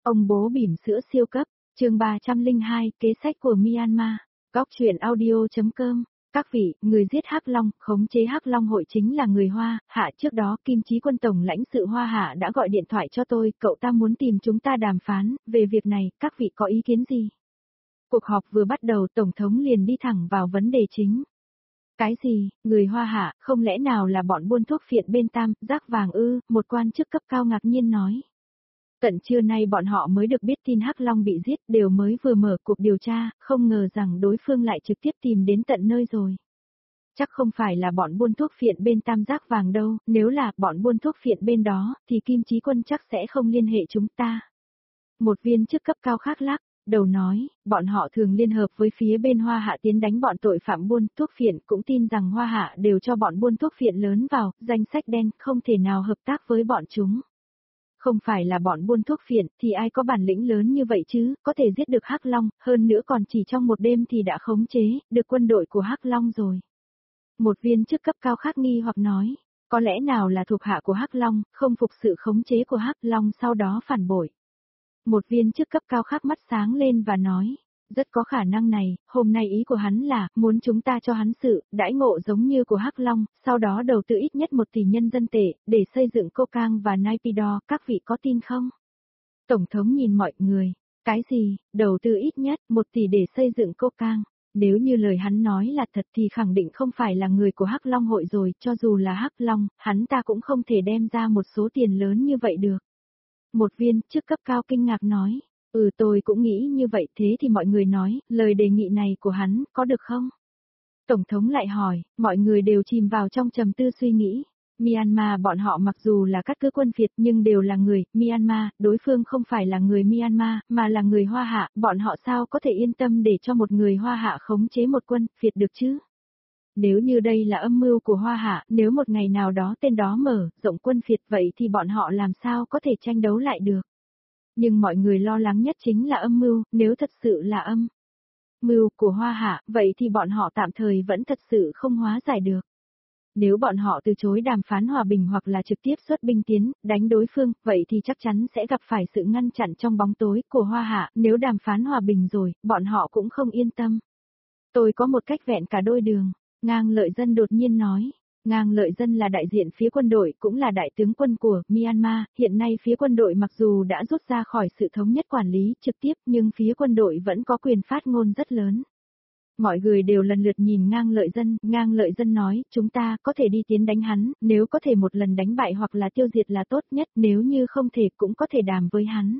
Ông bố bỉm sữa siêu cấp, chương 302, kế sách của Myanmar. Góc truyện audio.com. Các vị, người giết Hắc Long, khống chế Hắc Long hội chính là người Hoa Hạ. Trước đó Kim Chí Quân tổng lãnh sự Hoa Hạ đã gọi điện thoại cho tôi, cậu ta muốn tìm chúng ta đàm phán về việc này, các vị có ý kiến gì? Cuộc họp vừa bắt đầu, Tổng thống liền đi thẳng vào vấn đề chính. Cái gì, người Hoa Hạ, không lẽ nào là bọn buôn thuốc phiện bên Tam Giác Vàng ư? Một quan chức cấp cao ngạc nhiên nói. Tận trưa nay bọn họ mới được biết tin Hắc Long bị giết, đều mới vừa mở cuộc điều tra, không ngờ rằng đối phương lại trực tiếp tìm đến tận nơi rồi. Chắc không phải là bọn buôn thuốc phiện bên Tam Giác Vàng đâu, nếu là bọn buôn thuốc phiện bên đó, thì Kim Chí Quân chắc sẽ không liên hệ chúng ta. Một viên chức cấp cao khác lắc đầu nói, bọn họ thường liên hợp với phía bên Hoa Hạ tiến đánh bọn tội phạm buôn thuốc phiện, cũng tin rằng Hoa Hạ đều cho bọn buôn thuốc phiện lớn vào danh sách đen, không thể nào hợp tác với bọn chúng. Không phải là bọn buôn thuốc phiện thì ai có bản lĩnh lớn như vậy chứ, có thể giết được Hắc Long, hơn nữa còn chỉ trong một đêm thì đã khống chế được quân đội của Hắc Long rồi. Một viên chức cấp cao khác nghi hoặc nói, có lẽ nào là thuộc hạ của Hắc Long, không phục sự khống chế của Hắc Long sau đó phản bội. Một viên chức cấp cao khác mắt sáng lên và nói, rất có khả năng này, hôm nay ý của hắn là, muốn chúng ta cho hắn sự, đãi ngộ giống như của Hắc Long, sau đó đầu tư ít nhất 1 tỷ nhân dân tệ, để xây dựng Kokang và Naypyidaw, các vị có tin không? Tổng thống nhìn mọi người, cái gì, đầu tư ít nhất 1 tỷ để xây dựng Kokang? Nếu như lời hắn nói là thật thì khẳng định không phải là người của Hắc Long hội rồi, cho dù là Hắc Long, hắn ta cũng không thể đem ra một số tiền lớn như vậy được. Một viên chức cấp cao kinh ngạc nói, tôi cũng nghĩ như vậy, thế thì mọi người nói, lời đề nghị này của hắn, có được không? Tổng thống lại hỏi, mọi người đều chìm vào trong trầm tư suy nghĩ. Myanmar bọn họ mặc dù là các cứ quân Việt nhưng đều là người Myanmar, đối phương không phải là người Myanmar, mà là người Hoa Hạ, bọn họ sao có thể yên tâm để cho một người Hoa Hạ khống chế một quân Việt được chứ? Nếu như đây là âm mưu của Hoa Hạ, nếu một ngày nào đó tên đó mở rộng quân Việt vậy thì bọn họ làm sao có thể tranh đấu lại được. Nhưng mọi người lo lắng nhất chính là âm mưu, nếu thật sự là âm mưu của Hoa Hạ, vậy thì bọn họ tạm thời vẫn thật sự không hóa giải được. Nếu bọn họ từ chối đàm phán hòa bình hoặc là trực tiếp xuất binh tiến, đánh đối phương, vậy thì chắc chắn sẽ gặp phải sự ngăn chặn trong bóng tối của Hoa Hạ, nếu đàm phán hòa bình rồi, bọn họ cũng không yên tâm. Tôi có một cách vẹn cả đôi đường. Ngang Lợi Dân đột nhiên nói, Ngang Lợi Dân là đại diện phía quân đội cũng là đại tướng quân của Myanmar, hiện nay phía quân đội mặc dù đã rút ra khỏi sự thống nhất quản lý trực tiếp nhưng phía quân đội vẫn có quyền phát ngôn rất lớn. Mọi người đều lần lượt nhìn Ngang Lợi Dân nói, chúng ta có thể đi tiến đánh hắn, nếu có thể một lần đánh bại hoặc là tiêu diệt là tốt nhất, nếu như không thể cũng có thể đàm với hắn.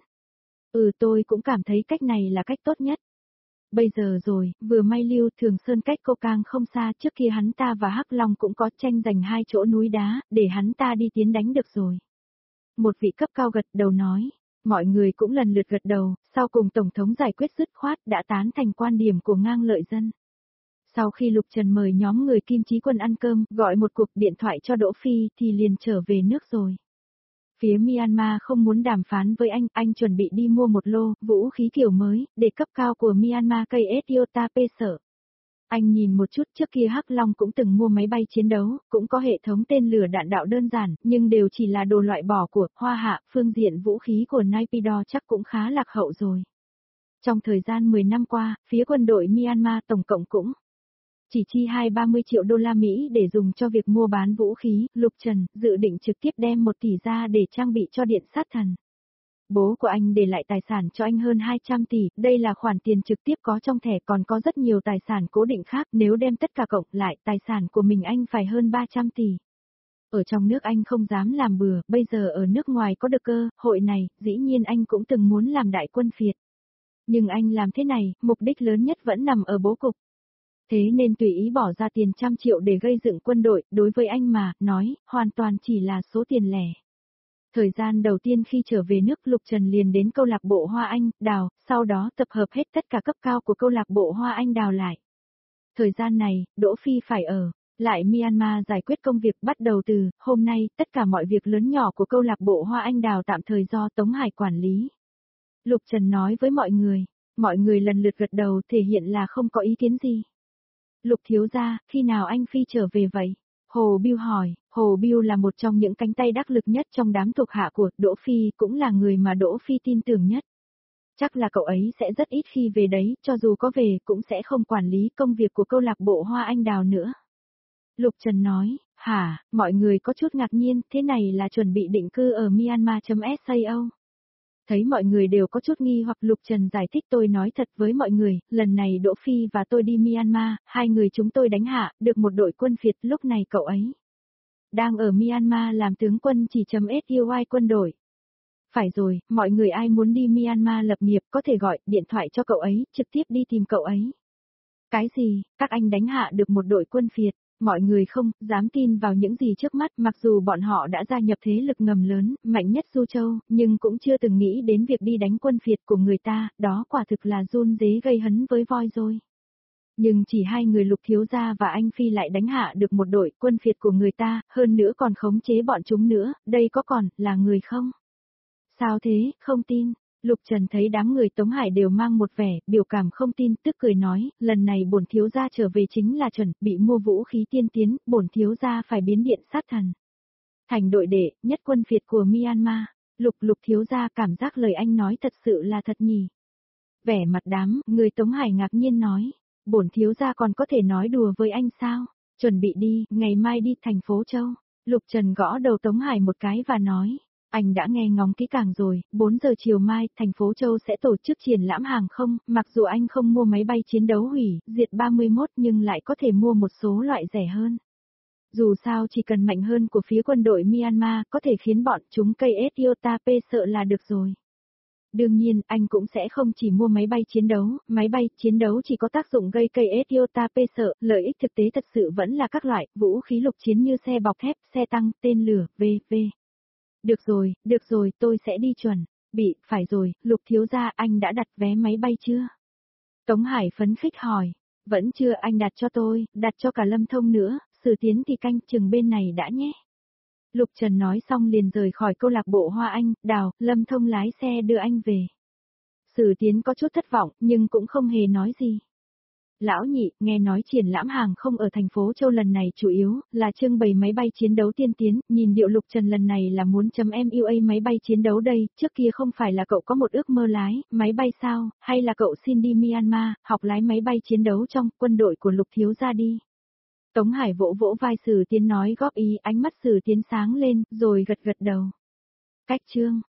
Tôi cũng cảm thấy cách này là cách tốt nhất. Bây giờ rồi, vừa may Lưu Thường Sơn cách Kokang không xa, trước kia hắn ta và Hắc Long cũng có tranh giành 2 chỗ núi đá, để hắn ta đi tiến đánh được rồi. Một vị cấp cao gật đầu nói, mọi người cũng lần lượt gật đầu, sau cùng Tổng thống giải quyết dứt khoát đã tán thành quan điểm của Ngang Lợi Dân. Sau khi Lục Trần mời nhóm người Kim Chí Quân ăn cơm, gọi một cuộc điện thoại cho Đỗ Phi thì liền trở về nước rồi. Phía Myanmar không muốn đàm phán với anh chuẩn bị đi mua một lô vũ khí kiểu mới, để cấp cao của Myanmar cây Etiota sở. Anh nhìn một chút, trước kia Hắc Long cũng từng mua máy bay chiến đấu, cũng có hệ thống tên lửa đạn đạo đơn giản, nhưng đều chỉ là đồ loại bỏ của Hoa Hạ, phương diện vũ khí của Naypyidaw chắc cũng khá lạc hậu rồi. Trong thời gian 10 năm qua, phía quân đội Myanmar tổng cộng cũng chỉ chi 20-30 triệu đô la Mỹ để dùng cho việc mua bán vũ khí. Lục Trần dự định trực tiếp đem 1 tỷ ra để trang bị cho điện sát thần. Bố của anh để lại tài sản cho anh hơn 200 tỷ, đây là khoản tiền trực tiếp có trong thẻ, còn có rất nhiều tài sản cố định khác, nếu đem tất cả cộng lại, tài sản của mình anh phải hơn 300 tỷ. Ở trong nước anh không dám làm bừa, bây giờ ở nước ngoài có được cơ hội này, dĩ nhiên anh cũng từng muốn làm đại quân Việt. Nhưng anh làm thế này, mục đích lớn nhất vẫn nằm ở bố cục. Thế nên tùy ý bỏ ra tiền trăm triệu để gây dựng quân đội, đối với anh mà, nói, hoàn toàn chỉ là số tiền lẻ. Thời gian đầu tiên khi trở về nước, Lục Trần liền đến câu lạc bộ Hoa Anh Đào, sau đó tập hợp hết tất cả cấp cao của câu lạc bộ Hoa Anh Đào lại. Thời gian này, Đỗ Phi phải ở lại Myanmar giải quyết công việc, bắt đầu từ hôm nay, tất cả mọi việc lớn nhỏ của câu lạc bộ Hoa Anh Đào tạm thời do Tống Hải quản lý. Lục Trần nói với mọi người lần lượt gật đầu thể hiện là không có ý kiến gì. Lục thiếu gia, khi nào anh Phi trở về vậy? Hồ Biêu hỏi, Hồ Biêu là một trong những cánh tay đắc lực nhất trong đám thuộc hạ của Đỗ Phi, cũng là người mà Đỗ Phi tin tưởng nhất. Chắc là cậu ấy sẽ rất ít khi về đấy, cho dù có về cũng sẽ không quản lý công việc của câu lạc bộ Hoa Anh Đào nữa. Lục Trần nói, hả, mọi người có chút ngạc nhiên, thế này là chuẩn bị định cư ở Myanmar.sao? Thấy mọi người đều có chút nghi hoặc Lục Trần giải thích tôi nói thật với mọi người, lần này Đỗ Phi và tôi đi Myanmar, hai người chúng tôi đánh hạ, được một đội quân Việt lúc này cậu ấy đang ở Myanmar làm tướng quân chỉ.SUI quân đội. Phải rồi, mọi người ai muốn đi Myanmar lập nghiệp có thể gọi điện thoại cho cậu ấy, trực tiếp đi tìm cậu ấy. Cái gì, các anh đánh hạ được một đội quân Việt, mọi người không dám tin vào những gì trước mắt mặc dù bọn họ đã gia nhập thế lực ngầm lớn, mạnh nhất Du Châu, nhưng cũng chưa từng nghĩ đến việc đi đánh quân Việt của người ta, đó quả thực là run rế gây hấn với voi rồi. Nhưng chỉ hai người Lục thiếu gia và anh Phi lại đánh hạ được một đội quân Việt của người ta, hơn nữa còn khống chế bọn chúng nữa, đây có còn là người không? Sao thế, không tin? Lục Trần thấy đám người Tống Hải đều mang một vẻ, biểu cảm không tin, tức cười nói, lần này bổn thiếu gia trở về chính là chuẩn, bị mua vũ khí tiên tiến, bổn thiếu gia phải biến điện sát thần. Thành đội đệ, nhất quân Việt của Myanmar, Lục thiếu gia cảm giác lời anh nói thật sự là thật nhỉ. Vẻ mặt đám, người Tống Hải ngạc nhiên nói, bổn thiếu gia còn có thể nói đùa với anh sao, chuẩn bị đi, ngày mai đi thành phố Châu. Lục Trần gõ đầu Tống Hải một cái và nói. Anh đã nghe ngóng kỹ càng rồi, 4 giờ chiều mai, thành phố Châu sẽ tổ chức triển lãm hàng không, mặc dù anh không mua máy bay chiến đấu hủy, diệt 31 nhưng lại có thể mua một số loại rẻ hơn. Dù sao chỉ cần mạnh hơn của phía quân đội Myanmar, có thể khiến bọn chúng cây SIOTAP sợ là được rồi. Đương nhiên, anh cũng sẽ không chỉ mua máy bay chiến đấu chỉ có tác dụng gây cây SIOTAP sợ, lợi ích thực tế thật sự vẫn là các loại vũ khí lục chiến như xe bọc thép, xe tăng, tên lửa, v.v. Được rồi, tôi sẽ đi chuẩn. Phải rồi, Lục thiếu gia anh đã đặt vé máy bay chưa? Tống Hải phấn khích hỏi. Vẫn chưa anh đặt cho tôi, đặt cho cả Lâm Thông nữa, Sử Tiến thì canh chừng bên này đã nhé. Lục Trần nói xong liền rời khỏi câu lạc bộ Hoa Anh Đào, Lâm Thông lái xe đưa anh về. Sử Tiến có chút thất vọng, nhưng cũng không hề nói gì. Lão nhị, nghe nói triển lãm hàng không ở thành phố Châu lần này chủ yếu là trưng bày máy bay chiến đấu tiên tiến, nhìn điệu Lục Trần lần này là muốn MUA máy bay chiến đấu đây, trước kia không phải là cậu có một ước mơ lái máy bay sao, hay là cậu xin đi Myanmar, học lái máy bay chiến đấu trong quân đội của Lục thiếu gia đi. Tống Hải vỗ vỗ vai Sử Tiến nói góp ý, ánh mắt Sử Tiến sáng lên, rồi gật gật đầu. Cách chương